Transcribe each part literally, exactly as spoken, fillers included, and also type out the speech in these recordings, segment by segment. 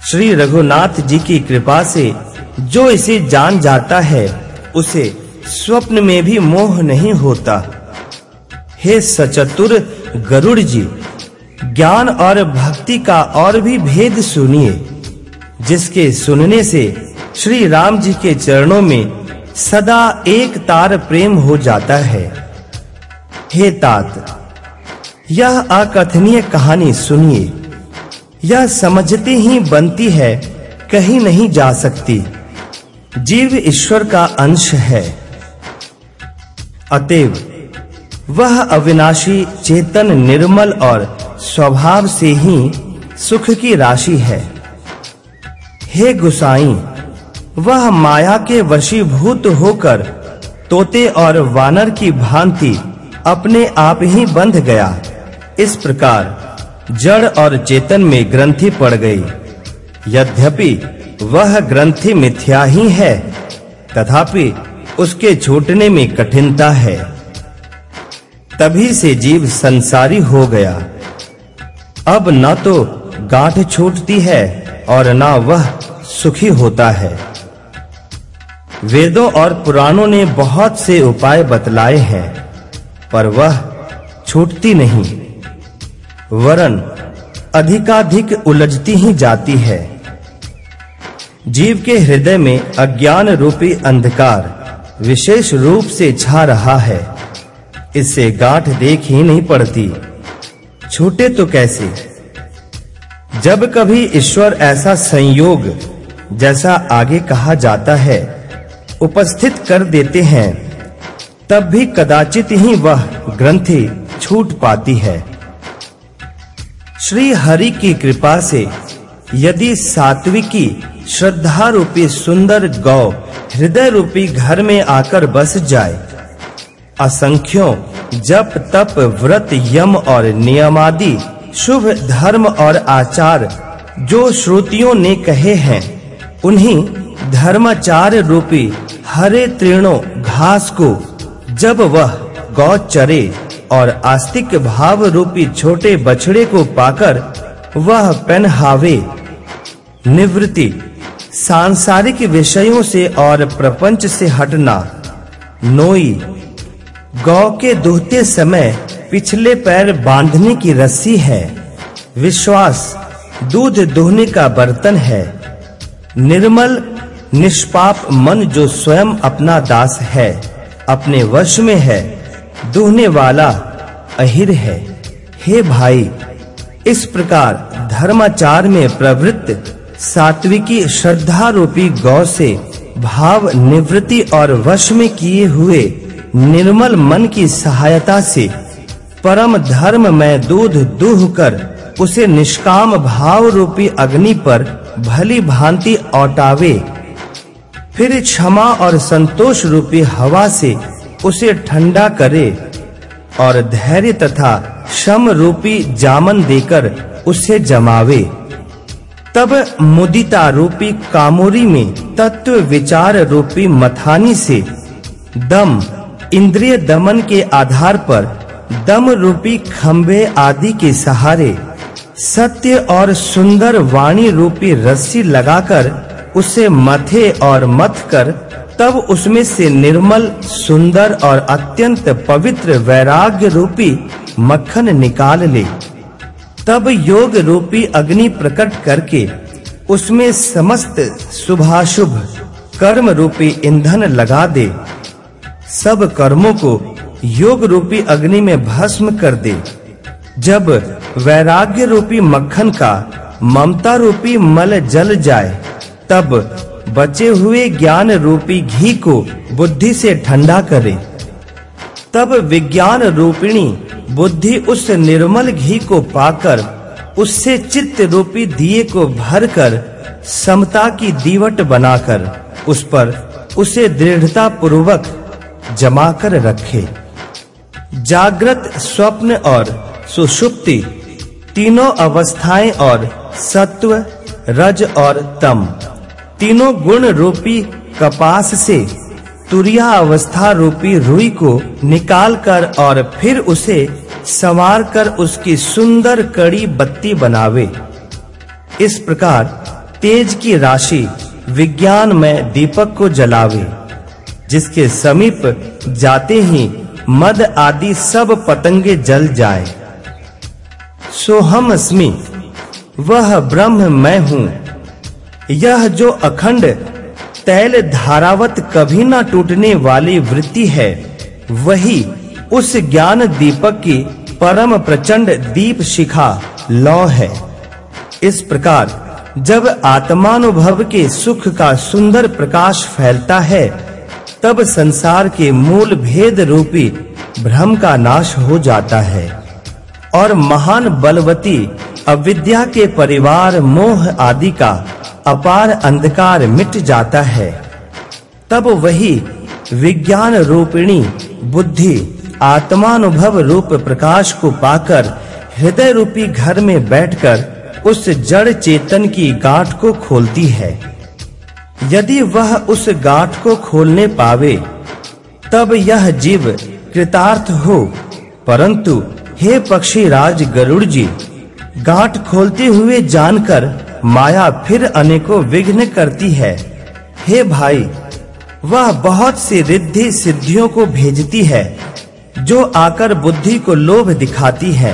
श्री रघुनाथ जी की कृपा से जो इसे जान जाता है उसे स्वप्न में भी मोह नहीं होता। हे सचतुर गरुड़ जी, ज्ञान और भक्ति का और भी भेद सुनिए, जिसके सुनने से श्री राम जी के चरणों में सदा एक तार प्रेम हो जाता है। हे तात, यह अकथनीय कहानी सुनिए। यह समझते ही बनती है, कहीं नहीं जा सकती। जीव ईश्वर का अंश है, अतएव वह अविनाशी चेतन निर्मल और स्वभाव से ही सुख की राशि है। हे गुसाई, वह माया के वशीभूत होकर तोते और वानर की भांति अपने आप ही बंध गया। इस प्रकार जड़ और चेतन में ग्रंथि पड़ गई। यद्यपि वह ग्रंथि मिथ्या ही है, तथापि उसके छूटने में कठिनता है। तभी से जीव संसारी हो गया। अब न तो गांठ छूटती है और न वह सुखी होता है। वेदों और पुराणों ने बहुत से उपाय बतलाए हैं, पर वह छूटती नहीं, वरन अधिकाधिक उलझती ही जाती है। जीव के हृदय में अज्ञान रूपी अंधकार विशेष रूप से छा रहा है। इससे गांठ देख ही नहीं पड़ती, छूटे तो कैसे? जब कभी ईश्वर ऐसा संयोग, जैसा आगे कहा जाता है, उपस्थित कर देते हैं, तब भी कदाचित ही वह ग्रंथि छूट पाती है। श्री हरि की कृपा से यदि सात्विकी श्रद्धा रूपी सुंदर गौ हृदय रूपी घर में आकर बस जाए, असंख्यों जप तप व्रत यम और नियमादि शुभ धर्म और आचार जो श्रुतियों ने कहे हैं, उन्हीं धर्माचार रूपी हरे तृणों घास को जब वह गौ चरे और आस्तिक भाव रूपी छोटे बछड़े को पाकर वह पहनावे, निवृत्ति सांसारिक विषयों से और प्रपंच से हटना, नोई गौ के दूहते समय पिछले पैर बांधने की रस्सी है, विश्वास दूध दुहने का बर्तन है, निर्मल निष्पाप मन जो स्वयं अपना दास है, अपने वश में है, दुहने वाला अहिर है। हे भाई, इस प्रकार धर्माचार में प्रवृत्त सात्विकी श्रद्धा रूपी गौ से भाव निवृत्ति और वश में किए हुए निर्मल मन की सहायता से परम धर्म में दूध दूह कर उसे निष्काम भाव रूपी अग्नि पर भली भांति औटावे, फिर क्षमा और संतोष रूपी हवा से उसे ठंडा करे और धैर्य तथा शम रूपी जामन देकर उसे जमावे, तब मुदिता रूपी कामोरी में तत्व विचार रूपी मथानी से दम इंद्रिय दमन के आधार पर दम रूपी खंभे आदि के सहारे सत्य और सुंदर वाणी रूपी रस्सी लगाकर उसे मथे और मथ कर तब उसमें से निर्मल सुंदर और अत्यंत पवित्र वैराग्य रूपी मक्खन निकाल ले। तब योग रूपी अग्नि प्रकट करके उसमें समस्त शुभाशुभ कर्म रूपी ईंधन लगा दे, सब कर्मों को योग रूपी अग्नि में भस्म कर दे। जब वैराग्य रूपी मक्खन का ममता रूपी मल जल जाए, तब बचे हुए ज्ञान रूपी घी को बुद्धि से ठंडा करे। तब विज्ञान रूपिणी बुद्धि उस निर्मल घी को पाकर उससे चित्त रूपी दिए को भरकर समता की दीवट बनाकर उस पर उसे दृढ़ता पूर्वक जमा कर रखे। जागृत, स्वप्न और सुषुप्ति तीनों अवस्थाएं और सत्व, रज और तम तीनों गुण रूपी कपास से तुरिया अवस्था रूपी रुई को निकालकर और फिर उसे संवार कर उसकी सुंदर कड़ी बत्ती बनावे। इस प्रकार तेज की राशि विज्ञान में दीपक को जलावे, जिसके समीप जाते ही मद आदि सब पतंगे जल जाए। सोहम अस्मि, वह ब्रह्म मैं हूँ। यह जो अखंड तैल धारावत कभी ना टूटने वाली वृत्ति है, वही उस ज्ञान दीपक की परम प्रचंड दीप शिखा लौ है। इस प्रकार जब आत्मानुभव के सुख का सुंदर प्रकाश फैलता है, तब संसार के मूल भेद रूपी भ्रम का नाश हो जाता है और महान बलवती अविद्या के परिवार मोह आदि का अपार अंधकार मिट जाता है। तब वही विज्ञान रूपिणी बुद्धि आत्मानुभव रूप प्रकाश को पाकर हृदय रूपी घर में बैठकर उस जड़ चेतन की गांठ को खोलती है। यदि वह उस गांठ को खोलने पावे, तब यह जीव कृतार्थ हो। परंतु हे पक्षी राज गरुड़ जी, गांठ खोलते हुए जानकर माया फिर अनेकों विघ्न करती है। हे भाई, वह बहुत सी रिद्धि सिद्धियों को भेजती है, जो आकर बुद्धि को लोभ दिखाती है,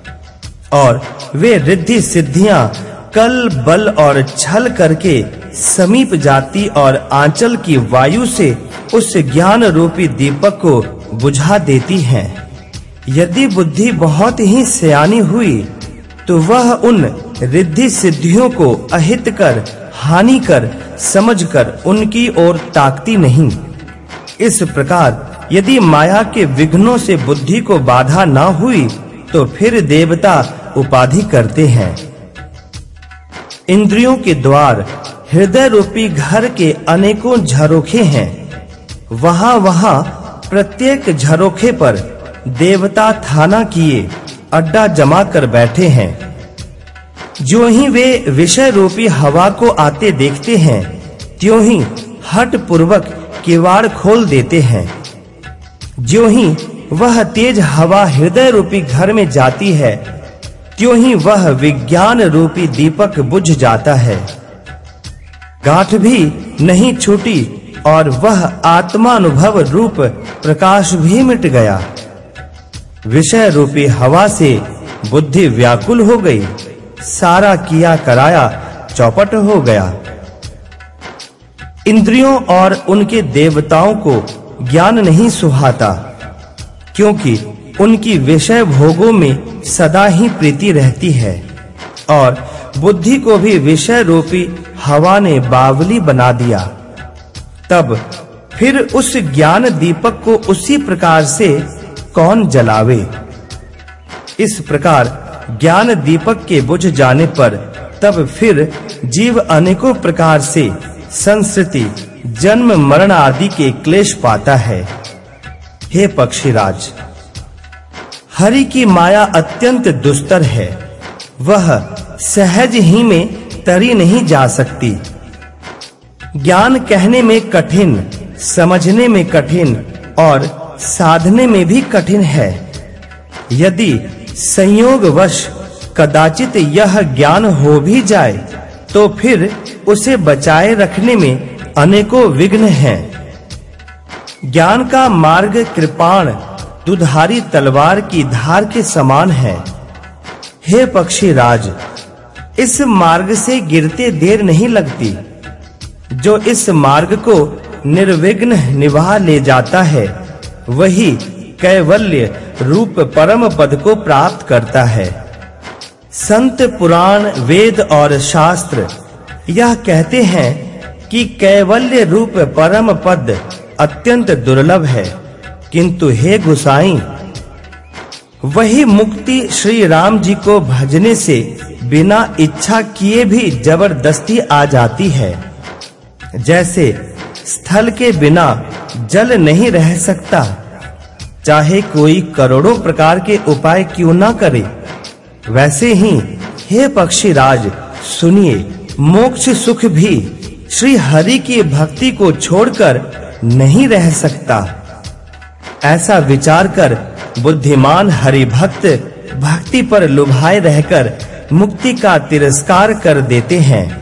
और वे रिद्धि सिद्धियां कल बल और छल करके समीप जाती और आंचल की वायु से उस ज्ञान रूपी दीपक को बुझा देती हैं। यदि बुद्धि बहुत ही सयानी हुई, तो वह उन रिद्धि सिद्धियों को अहित कर, हानि कर समझकर उनकी ओर ताकती नहीं। इस प्रकार यदि माया के विघ्नों से बुद्धि को बाधा ना हुई, तो फिर देवता उपाधि करते हैं। इंद्रियों के द्वार हृदय रूपी घर के अनेकों झरोखे हैं। वहां-वहां प्रत्येक झरोखे पर देवता थाना किए अड्डा जमा कर बैठे हैं। जो ही वे विषय रूपी हवा को आते देखते हैं, त्यों ही हठ पूर्वक किवाड़ खोल देते हैं। जो ही वह तेज हवा हृदय रूपी घर में जाती है, त्यों ही वह विज्ञान रूपी दीपक बुझ जाता है। गांठ भी नहीं छूटी और वह आत्मानुभव रूप प्रकाश भी मिट गया। विषय रूपी हवा से बुद्धि व्याकुल हो गई, सारा किया कराया चौपट हो गया। इंद्रियों और उनके देवताओं को ज्ञान नहीं सुहाता, क्योंकि उनकी विषय भोगों में सदा ही प्रीति रहती है, और बुद्धि को भी विषय रूपी हवा ने बावली बना दिया। तब फिर उस ज्ञान दीपक को उसी प्रकार से कौन जलावे। इस प्रकार ज्ञान दीपक के बुझ जाने पर तब फिर जीव अनेकों प्रकार से संस्कृति, जन्म मरण आदि के क्लेश पाता है। हे पक्षीराज, हरि की माया अत्यंत दुस्तर है। वह सहज ही में तरी नहीं जा सकती। ज्ञान कहने में कठिन, समझने में कठिन और साधने में भी कठिन है। यदि संयोगवश कदाचित यह ज्ञान हो भी जाए, तो फिर उसे बचाए रखने में अनेकों विघ्न हैं। ज्ञान का मार्ग कृपाण दुधारी तलवार की धार के समान है। हे पक्षीराज, इस मार्ग से गिरते देर नहीं लगती। जो इस मार्ग को निर्विघ्न निभा ले जाता है, वही कैवल्य रूप परम पद को प्राप्त करता है। संत, पुराण, वेद और शास्त्र यह कहते हैं कि कैवल्य रूप परम पद अत्यंत दुर्लभ है, किंतु हे गोसाई, वही मुक्ति श्री राम जी को भजने से बिना इच्छा किए भी जबरदस्ती आ जाती है। जैसे स्थल के बिना जल नहीं रह सकता, चाहे कोई करोड़ों प्रकार के उपाय क्यों ना करे, वैसे ही हे पक्षीराज सुनिए, मोक्ष सुख भी श्री हरि की भक्ति को छोड़कर नहीं रह सकता। ऐसा विचार कर बुद्धिमान हरि भक्त भक्ति पर लुभाए रहकर मुक्ति का तिरस्कार कर देते हैं।